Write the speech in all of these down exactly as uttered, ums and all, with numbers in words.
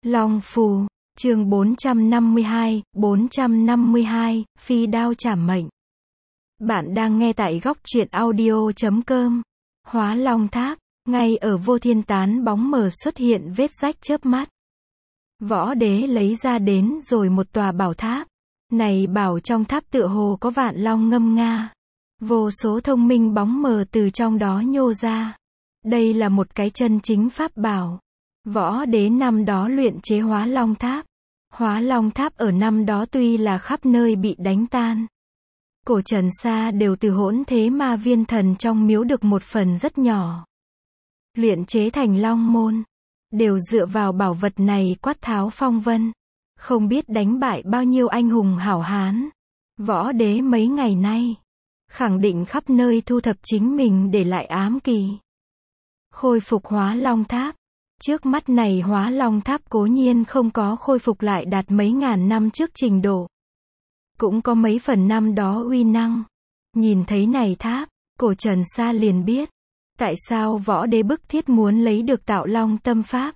Long phù, chương bốn trăm năm mươi hai, bốn trăm năm mươi hai, phi đao trảm mệnh. Bạn đang nghe tại góc truyện audio chấm com. Hóa Long Tháp, ngay ở Vô Thiên tán bóng mờ xuất hiện vết rách chớp mắt. Võ Đế lấy ra đến rồi một tòa bảo tháp. Này bảo trong tháp tựa hồ có vạn long ngâm nga. Vô số thông minh bóng mờ từ trong đó nhô ra. Đây là một cái chân chính pháp bảo. Võ Đế năm đó luyện chế Hóa Long Tháp. Hóa Long Tháp ở năm đó tuy là khắp nơi bị đánh tan. Cổ Trần Sa đều từ hỗn thế ma viên thần trong miếu được một phần rất nhỏ. Luyện chế thành Long Môn. Đều dựa vào bảo vật này quát tháo phong vân. Không biết đánh bại bao nhiêu anh hùng hảo hán. Võ Đế mấy ngày nay khẳng định khắp nơi thu thập chính mình để lại ám kỳ. Khôi phục Hóa Long Tháp. Trước mắt này Hóa Long Tháp cố nhiên không có khôi phục lại đạt mấy ngàn năm trước trình độ. Cũng có mấy phần năm đó uy năng. Nhìn thấy này tháp, Cổ Trần Sa liền biết. Tại sao Võ Đế bức thiết muốn lấy được Tạo Long Tâm Pháp.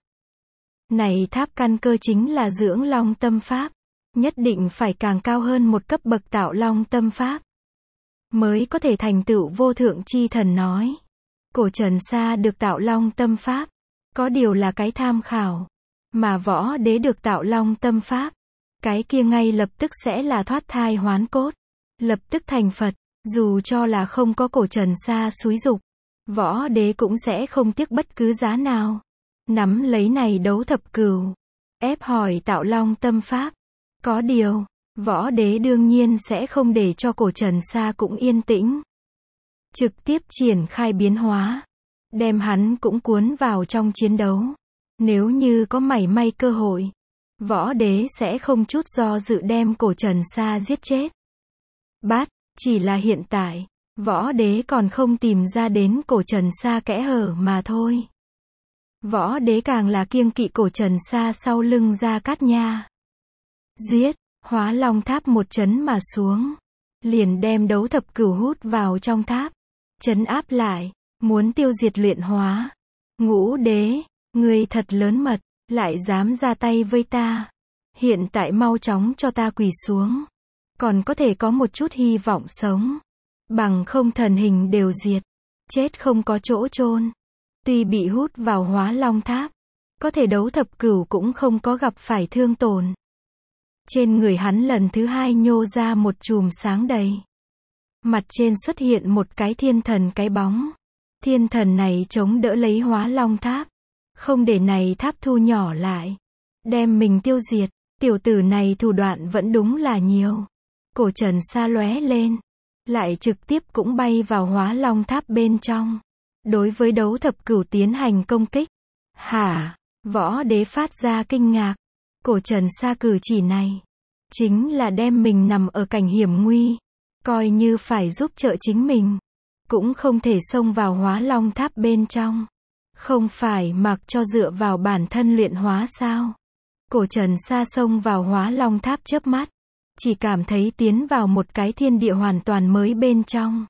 Này tháp căn cơ chính là dưỡng Long Tâm Pháp. Nhất định phải càng cao hơn một cấp bậc Tạo Long Tâm Pháp. Mới có thể thành tựu vô thượng chi thần nói. Cổ Trần Sa được Tạo Long Tâm Pháp. Có điều là cái tham khảo. Mà Võ Đế được Tạo Long Tâm Pháp. Cái kia ngay lập tức sẽ là thoát thai hoán cốt. Lập tức thành Phật. Dù cho là không có Cổ Trần Sa xúi dục. Võ Đế cũng sẽ không tiếc bất cứ giá nào. Nắm lấy này đấu thập cửu. Ép hỏi Tạo Long Tâm Pháp. Có điều, Võ Đế đương nhiên sẽ không để cho Cổ Trần Sa cũng yên tĩnh. Trực tiếp triển khai biến hóa. Đem hắn cũng cuốn vào trong chiến đấu. Nếu như có mảy may cơ hội, Võ Đế sẽ không chút do dự đem Cổ Trần Sa giết chết. Bát, chỉ là hiện tại, Võ Đế còn không tìm ra đến Cổ Trần Sa kẽ hở mà thôi. Võ Đế càng là kiêng kỵ Cổ Trần Sa sau lưng Gia Cát Nha. Giết, Hóa Long Tháp một chấn mà xuống. Liền đem đấu thập cửu hút vào trong tháp. Chấn áp lại, muốn tiêu diệt luyện hóa. Ngũ Đế, ngươi thật lớn mật, lại dám ra tay với ta. Hiện tại mau chóng cho ta quỳ xuống. Còn có thể có một chút hy vọng sống. Bằng không thần hình đều diệt. Chết không có chỗ chôn. Tuy bị hút vào Hóa Long Tháp, có thể đấu thập cửu cũng không có gặp phải thương tổn. Trên người hắn lần thứ hai nhô ra một chùm sáng đầy. Mặt trên xuất hiện một cái thiên thần cái bóng. Thiên thần này chống đỡ lấy Hóa Long Tháp. Không để này tháp thu nhỏ lại. Đem mình tiêu diệt. Tiểu tử này thủ đoạn vẫn đúng là nhiều. Cổ Trần Sa lóe lên. Lại trực tiếp cũng bay vào Hóa Long Tháp bên trong. Đối với đấu thập cửu tiến hành công kích. Hả? Võ Đế phát ra kinh ngạc. Cổ Trần Sa cử chỉ này. Chính là đem mình nằm ở cảnh hiểm nguy. Coi như phải giúp trợ chính mình. Cũng không thể xông vào Hóa Long Tháp bên trong. Không phải mặc cho dựa vào bản thân luyện hóa sao? Cổ Trần Sa xông vào Hóa Long Tháp chớp mắt. Chỉ cảm thấy tiến vào một cái thiên địa hoàn toàn mới bên trong.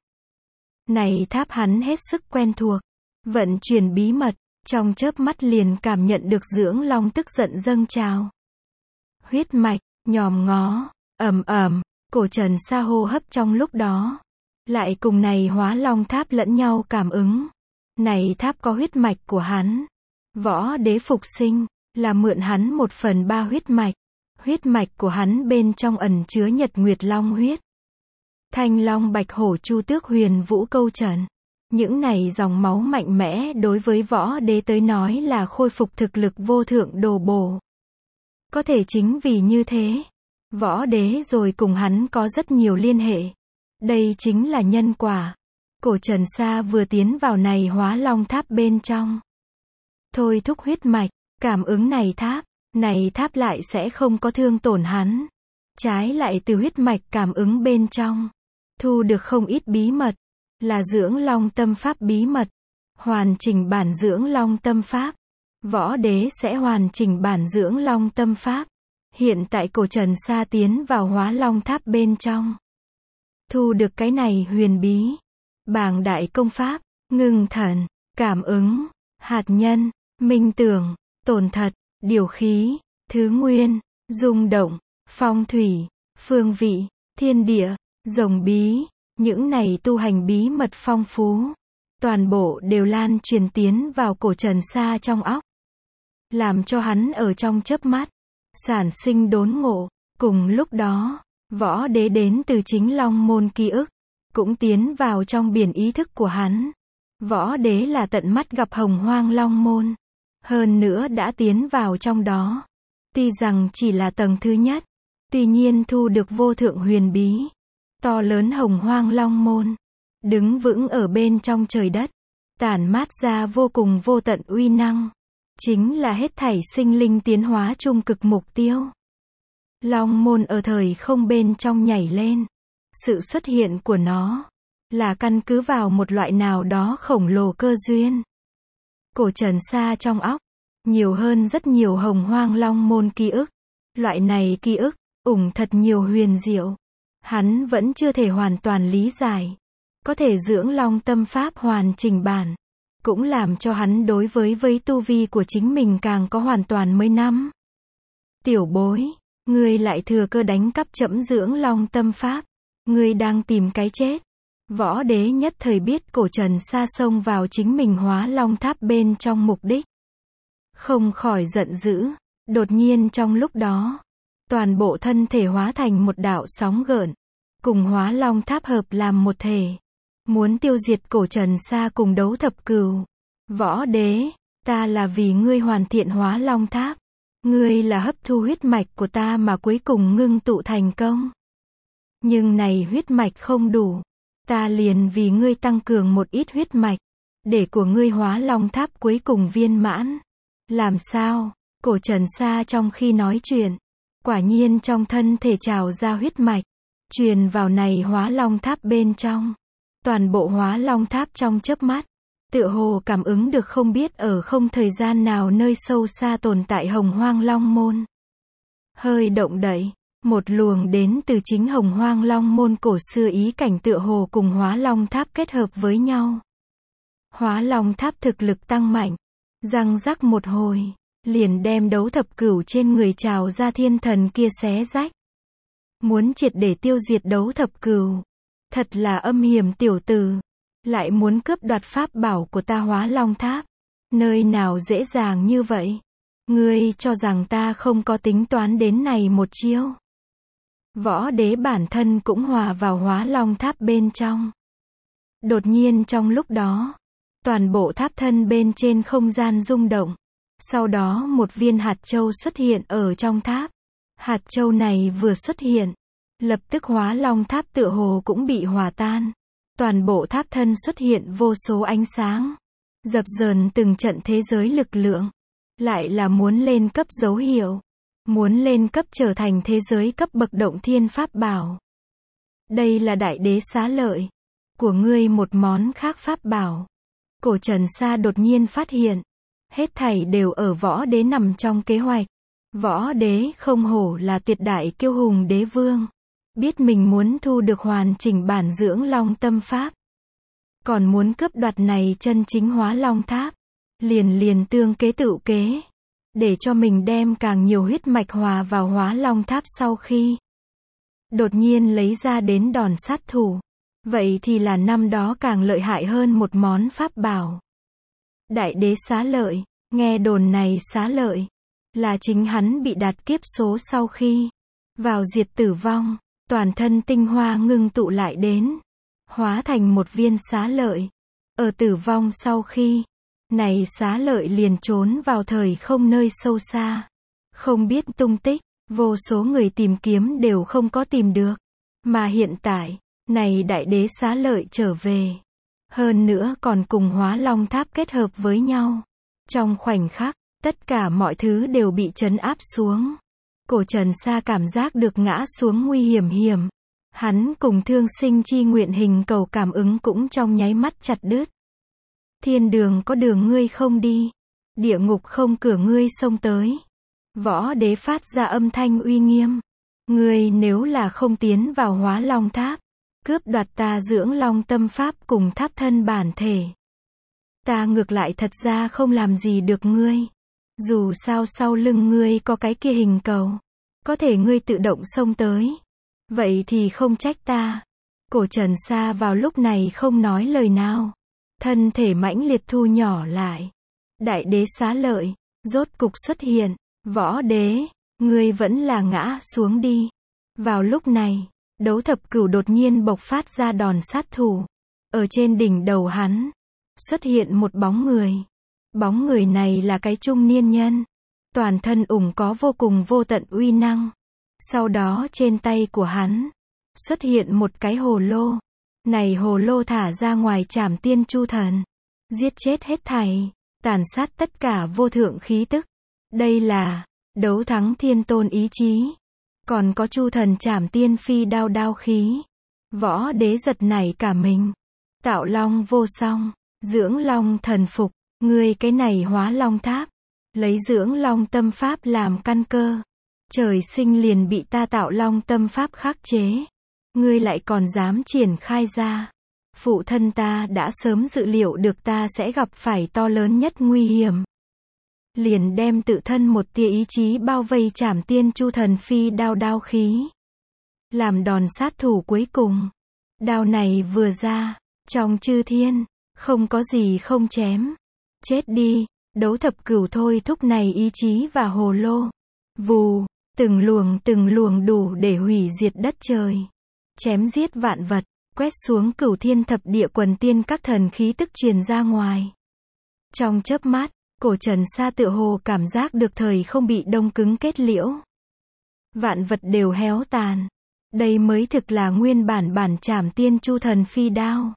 Này tháp hắn hết sức quen thuộc. Vận chuyển bí mật. Trong chớp mắt liền cảm nhận được dưỡng long tức giận dâng trào. Huyết mạch, nhòm ngó, ầm ầm. Cổ Trần Sa hô hấp trong lúc đó. Lại cùng này Hóa Long Tháp lẫn nhau cảm ứng. Này tháp có huyết mạch của hắn. Võ Đế phục sinh, là mượn hắn một phần ba huyết mạch. Huyết mạch của hắn bên trong ẩn chứa nhật nguyệt long huyết. Thanh long bạch hổ chu tước huyền vũ câu trần. Những này dòng máu mạnh mẽ đối với Võ Đế tới nói là khôi phục thực lực vô thượng đồ bổ. Có thể chính vì như thế, Võ Đế rồi cùng hắn có rất nhiều liên hệ. Đây chính là nhân quả. Cổ Trần Sa vừa tiến vào này Hóa Long Tháp bên trong. Thôi thúc huyết mạch, cảm ứng này tháp, này tháp lại sẽ không có thương tổn hắn. Trái lại từ huyết mạch cảm ứng bên trong, thu được không ít bí mật, là dưỡng Long Tâm Pháp bí mật. Hoàn chỉnh bản dưỡng Long Tâm Pháp. Võ Đế sẽ hoàn chỉnh bản dưỡng Long Tâm Pháp. Hiện tại Cổ Trần Sa tiến vào Hóa Long Tháp bên trong. Thu được cái này huyền bí. Bảng đại công pháp, ngưng thần, cảm ứng, hạt nhân, minh tưởng, tồn thật, điều khí, thứ nguyên, rung động, phong thủy, phương vị, thiên địa, rồng bí, những này tu hành bí mật phong phú, toàn bộ đều lan truyền tiến vào cổ Trần Sa trong óc, làm cho hắn ở trong chớp mắt sản sinh đốn ngộ. Cùng lúc đó, võ đế đến từ chính Long Môn ký ức cũng tiến vào trong biển ý thức của hắn. Võ đế là tận mắt gặp Hồng Hoang Long Môn, hơn nữa đã tiến vào trong đó. Tuy rằng chỉ là tầng thứ nhất, tuy nhiên thu được vô thượng huyền bí, to lớn Hồng Hoang Long Môn, đứng vững ở bên trong trời đất, tản mát ra vô cùng vô tận uy năng, chính là hết thảy sinh linh tiến hóa trung cực mục tiêu. Long Môn ở thời không bên trong nhảy lên, sự xuất hiện của nó là căn cứ vào một loại nào đó khổng lồ cơ duyên. Cổ Trần Sa trong óc nhiều hơn rất nhiều Hồng Hoang Long Môn ký ức. Loại này ký ức ủng thật nhiều huyền diệu, hắn vẫn chưa thể hoàn toàn lý giải. Có thể dưỡng Long Tâm Pháp hoàn chỉnh bản, cũng làm cho hắn đối với với tu vi của chính mình càng có hoàn toàn mới nắm. Tiểu bối, ngươi lại thừa cơ đánh cắp trẫm dưỡng Long Tâm Pháp, ngươi đang tìm cái chết. Võ đế nhất thời biết cổ Trần Sa xông vào chính mình Hóa Long Tháp bên trong mục đích, không khỏi giận dữ. Đột nhiên trong lúc đó, toàn bộ thân thể hóa thành một đạo sóng gợn, cùng Hóa Long Tháp hợp làm một thể, muốn tiêu diệt cổ Trần Sa cùng Đấu Thập Cửu. Võ đế, ta là vì ngươi hoàn thiện Hóa Long Tháp, ngươi là hấp thu huyết mạch của ta mà cuối cùng ngưng tụ thành công. Nhưng này huyết mạch không đủ, ta liền vì ngươi tăng cường một ít huyết mạch, để của ngươi Hóa Long Tháp cuối cùng viên mãn. Làm sao? Cổ Trần Sa trong khi nói chuyện, quả nhiên trong thân thể trào ra huyết mạch, truyền vào này Hóa Long Tháp bên trong. Toàn bộ Hóa Long Tháp trong chớp mắt, tựa hồ cảm ứng được không biết ở không thời gian nào nơi sâu xa tồn tại Hồng Hoang Long Môn. Hơi động đậy, một luồng đến từ chính Hồng Hoang Long Môn cổ xưa ý cảnh tựa hồ cùng Hóa Long Tháp kết hợp với nhau. Hóa Long Tháp thực lực tăng mạnh, răng rắc một hồi, liền đem Đấu Thập Cửu trên người trào ra thiên thần kia xé rách. Muốn triệt để tiêu diệt Đấu Thập Cửu, thật là âm hiểm tiểu tử, lại muốn cướp đoạt pháp bảo của ta Hóa Long Tháp, nơi nào dễ dàng như vậy? Ngươi cho rằng ta không có tính toán đến này một chiêu? Võ đế bản thân cũng hòa vào Hóa Long Tháp bên trong. Đột nhiên trong lúc đó, toàn bộ tháp thân bên trên không gian rung động. Sau đó một viên hạt châu xuất hiện ở trong tháp. Hạt châu này vừa xuất hiện, lập tức Hóa Long Tháp tựa hồ cũng bị hòa tan. Toàn bộ tháp thân xuất hiện vô số ánh sáng, dập dờn từng trận thế giới lực lượng. Lại là muốn lên cấp dấu hiệu, muốn lên cấp trở thành thế giới cấp bậc động thiên pháp bảo. Đây là Đại Đế Xá Lợi của ngươi, một món khác pháp bảo. Cổ Trần Sa đột nhiên phát hiện, hết thảy đều ở võ đế nằm trong kế hoạch. Võ đế không hổ là tuyệt đại kiêu hùng đế vương, biết mình muốn thu được hoàn chỉnh bản dưỡng Long Tâm Pháp, còn muốn cướp đoạt này chân chính Hóa Long Tháp, liền liền tương kế tự kế, để cho mình đem càng nhiều huyết mạch hòa vào Hóa Long Tháp. Sau khi đột nhiên lấy ra đến đòn sát thủ, vậy thì là năm đó càng lợi hại hơn một món pháp bảo. Đại Đế Xá Lợi, nghe đồn này Xá Lợi là chính hắn bị đạt kiếp số sau khi vào diệt tử vong, toàn thân tinh hoa ngưng tụ lại đến, hóa thành một viên Xá Lợi. Ở tử vong sau khi, này Xá Lợi liền trốn vào thời không nơi sâu xa, không biết tung tích, vô số người tìm kiếm đều không có tìm được. Mà hiện tại, này Đại Đế Xá Lợi trở về, hơn nữa còn cùng Hóa Long Tháp kết hợp với nhau. Trong khoảnh khắc, tất cả mọi thứ đều bị trấn áp xuống. Cổ Trần Sa cảm giác được ngã xuống nguy hiểm hiểm. Hắn cùng thương sinh chi nguyện hình cầu cảm ứng cũng trong nháy mắt chặt đứt. Thiên đường có đường ngươi không đi, địa ngục không cửa ngươi xông tới. Võ đế phát ra âm thanh uy nghiêm. Ngươi nếu là không tiến vào Hóa Long Tháp, cướp đoạt ta dưỡng Long Tâm Pháp cùng tháp thân bản thể, ta ngược lại thật ra không làm gì được ngươi. Dù sao sau lưng ngươi có cái kia hình cầu. Có thể ngươi tự động xông tới. Vậy thì không trách ta. Cổ Trần Sa vào lúc này không nói lời nào. Thân thể mãnh liệt thu nhỏ lại. Đại đế Xá Lợi, rốt cục xuất hiện. Võ đế, ngươi vẫn là ngã xuống đi. Vào lúc này, Đấu Thập Cửu đột nhiên bộc phát ra đòn sát thủ. Ở trên đỉnh đầu hắn, xuất hiện một bóng người. Bóng người này là cái trung niên nhân. Toàn thân ủng có vô cùng vô tận uy năng. Sau đó trên tay của hắn, xuất hiện một cái hồ lô. Này hồ lô thả ra ngoài Trảm Tiên Chu Thần. Giết chết hết thảy, tàn sát tất cả vô thượng khí tức. Đây là đấu thắng thiên tôn ý chí. Còn có Chu Thần Trảm Tiên Phi đao đao khí. Võ đế giật nảy cả mình. Tạo long vô song, dưỡng long thần phục. Ngươi cái này Hóa Long Tháp, lấy dưỡng long tâm pháp làm căn cơ. Trời sinh liền bị ta tạo long tâm pháp khắc chế. Ngươi lại còn dám triển khai ra. Phụ thân ta đã sớm dự liệu được ta sẽ gặp phải to lớn nhất nguy hiểm. Liền đem tự thân một tia ý chí bao vây Trảm Tiên Chu Thần Phi đao đao khí. Làm đòn sát thủ cuối cùng. Đao này vừa ra, trong chư thiên, không có gì không chém. Chết đi, Đấu Thập Cửu thôi thúc này ý chí và hồ lô. Vù, từng luồng từng luồng đủ để hủy diệt đất trời. Chém giết vạn vật, quét xuống cửu thiên thập địa quần tiên các thần khí tức truyền ra ngoài. Trong chớp mắt, Cổ Trần Sa tựa hồ cảm giác được thời không bị đông cứng kết liễu. Vạn vật đều héo tàn. Đây mới thực là nguyên bản bản Trảm Tiên Chu Thần Phi đao.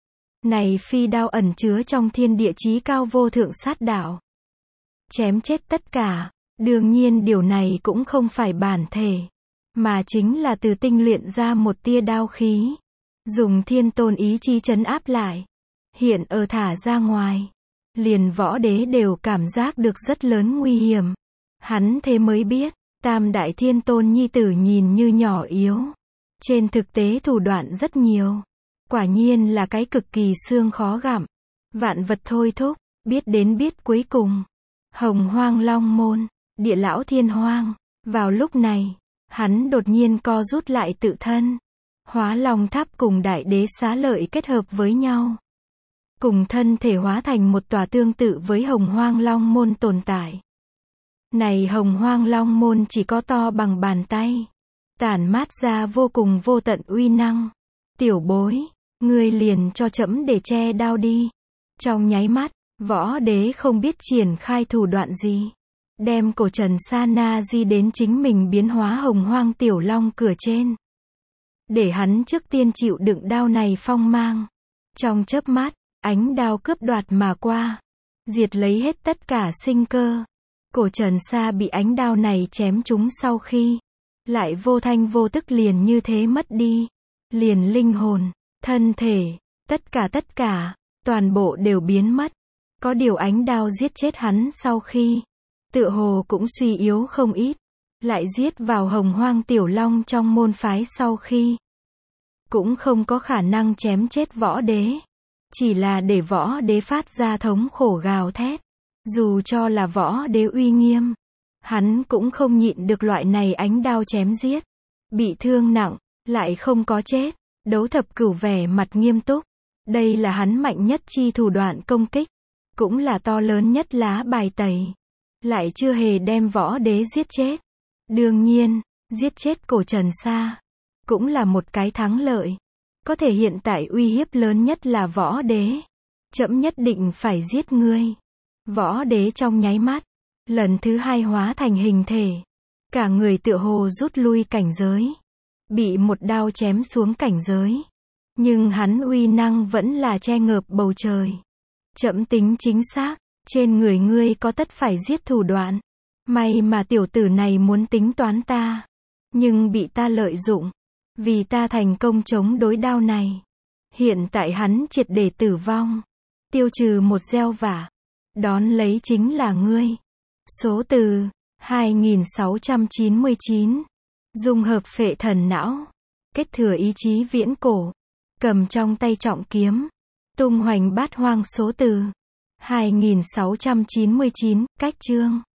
Này phi đao ẩn chứa trong thiên địa chí cao vô thượng sát đạo. Chém chết tất cả, đương nhiên điều này cũng không phải bản thể, mà chính là từ tinh luyện ra một tia đao khí. Dùng thiên tôn ý chí trấn áp lại. Hiện ở thả ra ngoài. Liền võ đế đều cảm giác được rất lớn nguy hiểm. Hắn thế mới biết, tam đại thiên tôn nhi tử nhìn như nhỏ yếu. Trên thực tế thủ đoạn rất nhiều. Quả nhiên là cái cực kỳ xương khó gặm. Vạn vật thôi thúc, biết đến biết cuối cùng. Hồng Hoang Long Môn, Địa Lão Thiên Hoang. Vào lúc này, hắn đột nhiên co rút lại tự thân. Hóa Long Tháp cùng Đại Đế Xá Lợi kết hợp với nhau. Cùng thân thể hóa thành một tòa tương tự với Hồng Hoang Long Môn tồn tại. Này Hồng Hoang Long Môn chỉ có to bằng bàn tay. Tản mát ra vô cùng vô tận uy năng. Tiểu bối, ngươi liền cho trẫm để che đao đi. Trong nháy mắt, võ đế không biết triển khai thủ đoạn gì. Đem Cổ Trần Sa na di đến chính mình biến hóa Hồng Hoang Tiểu Long cửa trên. Để hắn trước tiên chịu đựng đao này phong mang. Trong chớp mắt, ánh đao cướp đoạt mà qua. Diệt lấy hết tất cả sinh cơ. Cổ Trần Sa bị ánh đao này chém trúng sau khi. Lại vô thanh vô tức liền như thế mất đi. Liền linh hồn, thân thể, tất cả tất cả, toàn bộ đều biến mất. Có điều ánh đao giết chết hắn sau khi. Tựa hồ cũng suy yếu không ít. Lại giết vào Hồng Hoang Tiểu Long trong môn phái sau khi. Cũng không có khả năng chém chết võ đế. Chỉ là để võ đế phát ra thống khổ gào thét. Dù cho là võ đế uy nghiêm. Hắn cũng không nhịn được loại này ánh đao chém giết. Bị thương nặng, lại không có chết. Đấu Thập Cửu vẻ mặt nghiêm túc. Đây là hắn mạnh nhất chi thủ đoạn công kích. Cũng là to lớn nhất lá bài tẩy. Lại chưa hề đem võ đế giết chết. Đương nhiên, giết chết Cổ Trần Sa. Cũng là một cái thắng lợi. Có thể hiện tại uy hiếp lớn nhất là võ đế. Trẫm nhất định phải giết ngươi. Võ đế trong nháy mắt. Lần thứ hai hóa thành hình thể. Cả người tựa hồ rút lui cảnh giới. Bị một đao chém xuống cảnh giới. Nhưng hắn uy năng vẫn là che ngợp bầu trời. Trẫm tính chính xác. Trên người ngươi có tất phải giết thủ đoạn. May mà tiểu tử này muốn tính toán ta. Nhưng bị ta lợi dụng. Vì ta thành công chống đối đao này. Hiện tại hắn triệt để tử vong. Tiêu trừ một gieo vả. Đón lấy chính là ngươi. Số từ hai nghìn sáu trăm chín mươi chín. Dung hợp phệ thần não. Kết thừa ý chí viễn cổ. Cầm trong tay trọng kiếm. Tung hoành bát hoang số từ hai nghìn sáu trăm chín mươi chín. Cách chương.